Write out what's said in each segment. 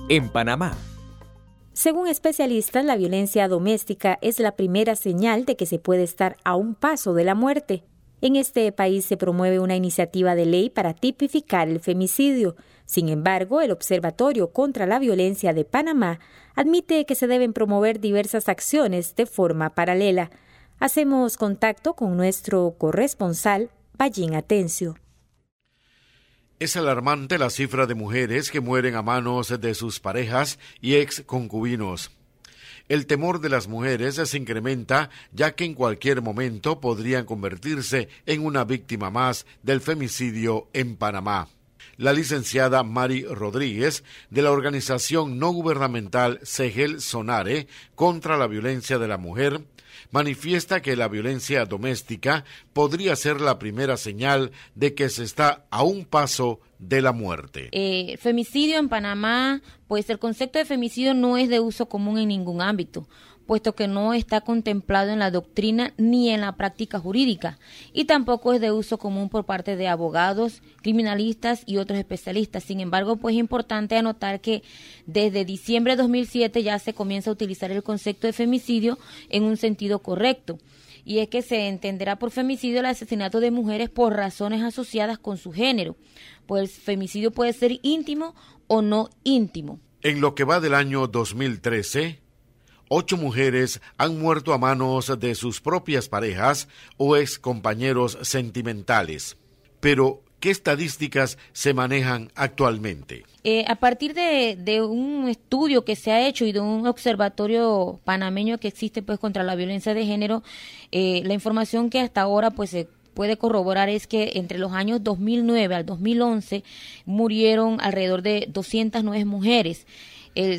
en Panamá. Según especialistas, la violencia doméstica es la primera señal de que se puede estar a un paso de la muerte. En este país se promueve una iniciativa de ley para tipificar el femicidio. Sin embargo, el Observatorio contra la Violencia de Panamá admite que se deben promover diversas acciones de forma paralela. Hacemos contacto con nuestro corresponsal, Ballín Atencio. Es alarmante la cifra de mujeres que mueren a manos de sus parejas y ex concubinos. El temor de las mujeres se incrementa, ya que en cualquier momento podrían convertirse en una víctima más del femicidio en Panamá. La licenciada Mari Rodríguez, de la organización no gubernamental Segel Sonare contra la violencia de la mujer, manifiesta que la violencia doméstica podría ser la primera señal de que se está a un paso de la muerte. Femicidio en Panamá, pues el concepto de femicidio no es de uso común en ningún ámbito, puesto que no está contemplado en la doctrina ni en la práctica jurídica, y tampoco es de uso común por parte de abogados, criminalistas y otros especialistas. Sin embargo, pues es importante anotar que desde diciembre de 2007 ya se comienza a utilizar el concepto de femicidio en un sentido correcto, y es que se entenderá por femicidio el asesinato de mujeres por razones asociadas con su género, pues el femicidio puede ser íntimo o no íntimo. En lo que va del año 2013, 8 mujeres han muerto a manos de sus propias parejas o ex compañeros sentimentales. Pero, ¿qué estadísticas se manejan actualmente? A partir de un estudio que se ha hecho y de un observatorio panameño que existe pues contra la violencia de género, la información que hasta ahora pues se puede corroborar es que entre los años 2009 al 2011 murieron alrededor de 209 mujeres. El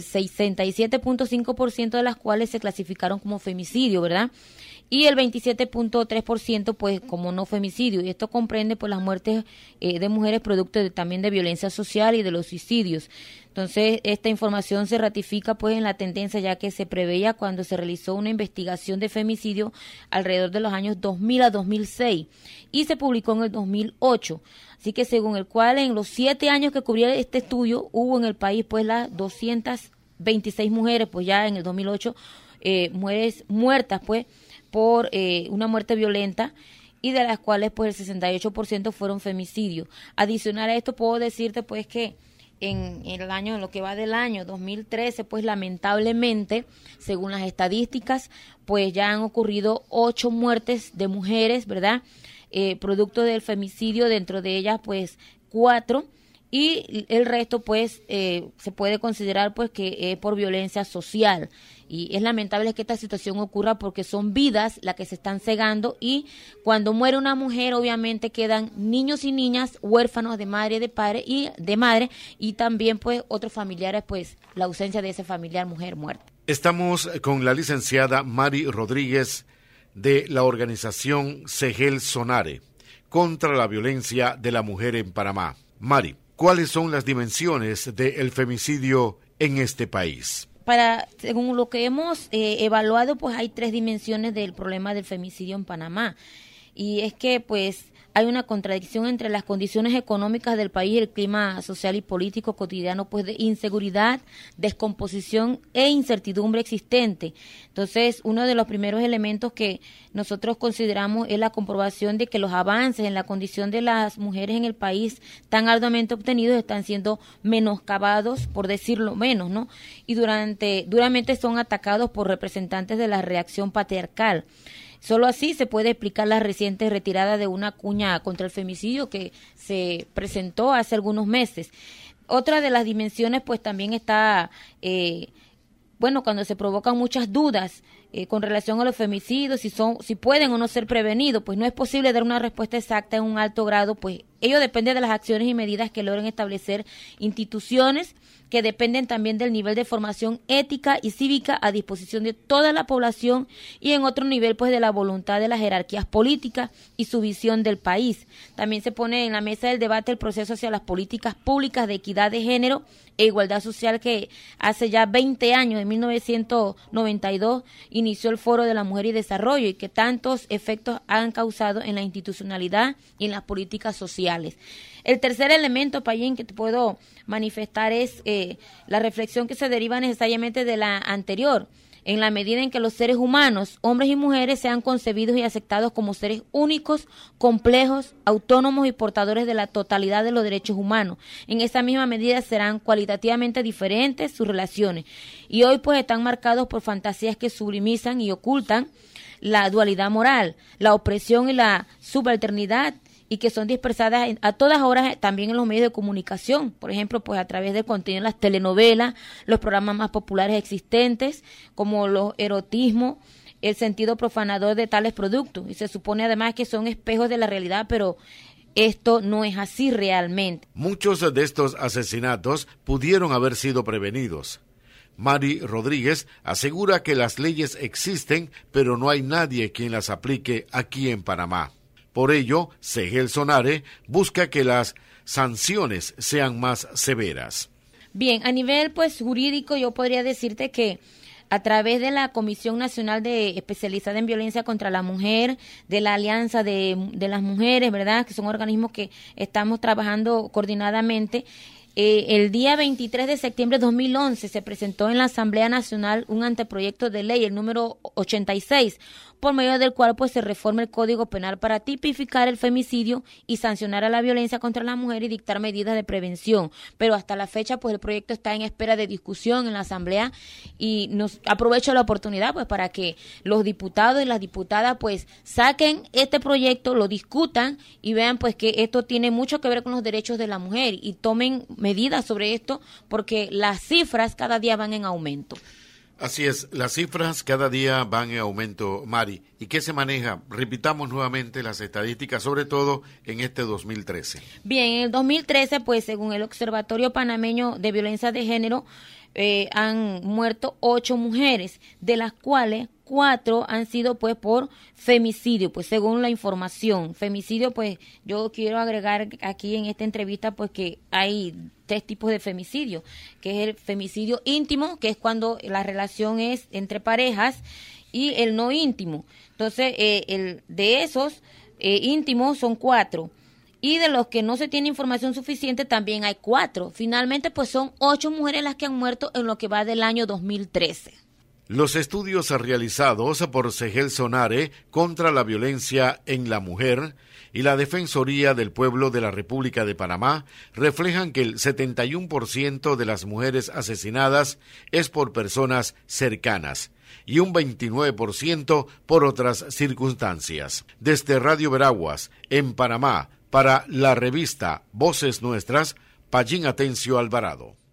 67.5% de las cuales se clasificaron como femicidio, ¿verdad? Y el 27.3% pues como no femicidio. Y esto comprende pues las muertes de mujeres producto también de violencia social y de los suicidios. Entonces, esta información se ratifica pues en la tendencia ya que se preveía cuando se realizó una investigación de femicidio alrededor de los años 2000 a 2006 y se publicó en el 2008. Así que según el cual en los 7 años que cubría este estudio hubo en el país pues las 226 mujeres pues ya en el 2008 mujeres muertas pues por una muerte violenta, y de las cuales pues el 68% fueron femicidios. Adicional a esto puedo decirte pues que en lo que va del año 2013, pues lamentablemente, según las estadísticas, pues ya han ocurrido 8 muertes de mujeres, ¿verdad? Producto del femicidio, dentro de ellas pues 4, y el resto pues se puede considerar pues que es por violencia social. Y es lamentable que esta situación ocurra porque son vidas las que se están cegando, y cuando muere una mujer obviamente quedan niños y niñas huérfanos de madre, de padre y de madre, y también pues otros familiares, pues la ausencia de ese familiar mujer muerta. Estamos con la licenciada Mari Rodríguez de la organización Segel Sonare contra la violencia de la mujer en Panamá. Mari, ¿cuáles son las dimensiones del femicidio en este país? Según lo que hemos evaluado, pues hay 3 dimensiones del problema del femicidio en Panamá. Y es que pues hay una contradicción entre las condiciones económicas del país y el clima social y político cotidiano, pues de inseguridad, descomposición e incertidumbre existente. Entonces, uno de los primeros elementos que nosotros consideramos es la comprobación de que los avances en la condición de las mujeres en el país tan arduamente obtenidos están siendo menoscabados, por decirlo menos, ¿no? Y duramente son atacados por representantes de la reacción patriarcal. Solo así se puede explicar la reciente retirada de una cuña contra el femicidio que se presentó hace algunos meses. Otra de las dimensiones pues también está, cuando se provocan muchas dudas con relación a los femicidios, si pueden o no ser prevenidos, pues no es posible dar una respuesta exacta en un alto grado, pues ello depende de las acciones y medidas que logren establecer instituciones que dependen también del nivel de formación ética y cívica a disposición de toda la población, y en otro nivel pues de la voluntad de las jerarquías políticas y su visión del país. También se pone en la mesa del debate el proceso hacia las políticas públicas de equidad de género e igualdad social que hace ya 20 años, en 1992, inició el Foro de la Mujer y Desarrollo, y que tantos efectos han causado en la institucionalidad y en las políticas sociales. sociales. El tercer elemento, Payín, que te puedo manifestar es la reflexión que se deriva necesariamente de la anterior, en la medida en que los seres humanos, hombres y mujeres, sean concebidos y aceptados como seres únicos, complejos, autónomos y portadores de la totalidad de los derechos humanos. En esa misma medida serán cualitativamente diferentes sus relaciones. Y hoy pues están marcados por fantasías que sublimizan y ocultan la dualidad moral, la opresión y la subalternidad, y que son dispersadas a todas horas también en los medios de comunicación, por ejemplo, pues a través del contenido de las telenovelas, los programas más populares existentes, como los erotismos, el sentido profanador de tales productos, y se supone además que son espejos de la realidad, pero esto no es así realmente. Muchos de estos asesinatos pudieron haber sido prevenidos. Mari Rodríguez asegura que las leyes existen, pero no hay nadie quien las aplique aquí en Panamá. Por ello, Segel Sonare busca que las sanciones sean más severas. Bien, a nivel pues jurídico yo podría decirte que a través de la Comisión Nacional especializada en Violencia contra la Mujer, de la Alianza de las Mujeres, ¿verdad?, que son organismos que estamos trabajando coordinadamente, el día 23 de septiembre de 2011 se presentó en la Asamblea Nacional un anteproyecto de ley, el número 86, por medio del cual pues se reforma el Código Penal para tipificar el femicidio y sancionar a la violencia contra la mujer y dictar medidas de prevención. Pero hasta la fecha pues el proyecto está en espera de discusión en la Asamblea, y aprovecho la oportunidad pues para que los diputados y las diputadas pues saquen este proyecto, lo discutan y vean pues que esto tiene mucho que ver con los derechos de la mujer y tomen medidas sobre esto, porque las cifras cada día van en aumento. Así es, las cifras cada día van en aumento, Mari. ¿Y qué se maneja? Repitamos nuevamente las estadísticas, sobre todo en este 2013. Bien, en el 2013, pues según el Observatorio Panameño de Violencia de Género, han muerto 8 mujeres, de las cuales 4 han sido pues por femicidio, pues según la información. Femicidio, pues yo quiero agregar aquí en esta entrevista pues que hay 3 tipos de femicidio, que es el femicidio íntimo, que es cuando la relación es entre parejas, y el no íntimo. Entonces, de esos íntimos son 4. Y de los que no se tiene información suficiente también hay 4. Finalmente, pues son 8 mujeres las que han muerto en lo que va del año 2013. Los estudios realizados por Segel Sonare contra la violencia en la mujer y la Defensoría del Pueblo de la República de Panamá reflejan que el 71% de las mujeres asesinadas es por personas cercanas y un 29% por otras circunstancias. Desde Radio Veraguas, en Panamá, para la revista Voces Nuestras, Payín Atencio Alvarado.